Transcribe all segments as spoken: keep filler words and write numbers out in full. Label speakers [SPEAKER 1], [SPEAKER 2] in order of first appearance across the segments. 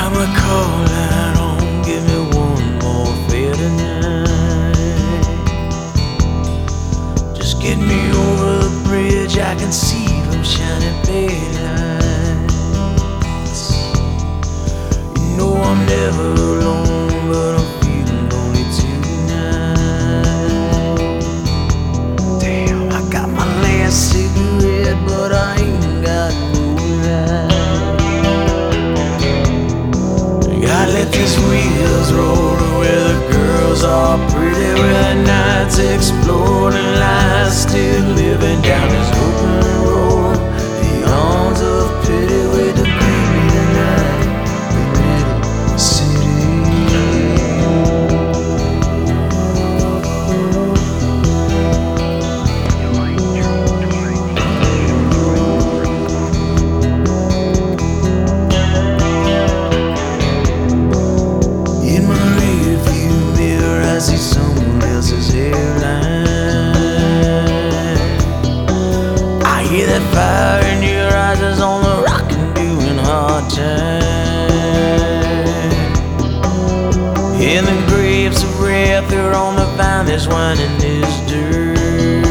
[SPEAKER 1] I'm recalling home, give me one more fair tonight. Just get me over the bridge, I can see them shining lights. You know I'm never alone, but I'm feeling lonely tonight. Damn, I got my last cigarette, but I ain't got no light. I let these wheels roll where the girls are pretty, where the nights explode and lies still living down this open road. The arms of pity with the green night, the middle city. In my rearview mirror, I see someone else's hairline. I hear that fire in your eyes is on the rock and doing hard time. In the grapes of wrath, they're on the finest wine in this dirt.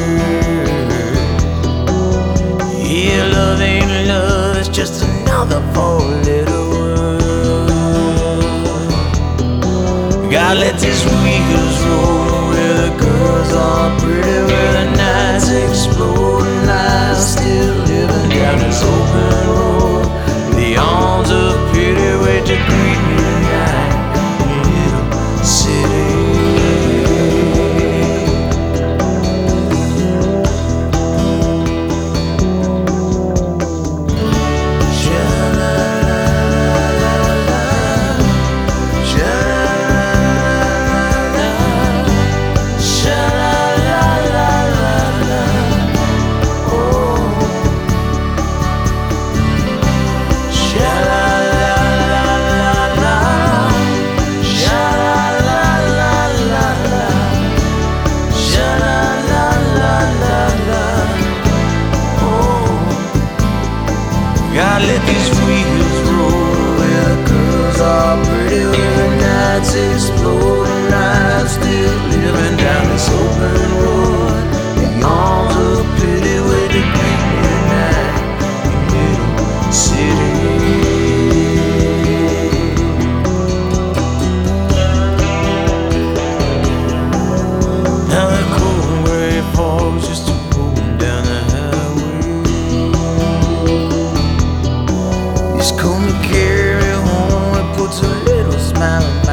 [SPEAKER 1] Yeah, love ain't love, it's just another four-letter word. God, let these wheels roll where the girls are pretty, where the nights explode and lies still living down this open road. The arms of pity wait to greet me tonight, little city. God, let these wheels roll where the girls are pretty, where the nights explode and lives still living down this open road. The arms of pity wait to greet me tonight, the middle city. Now the cold gray falls just a rolling down the highway. He's come to carry home and puts a little smile on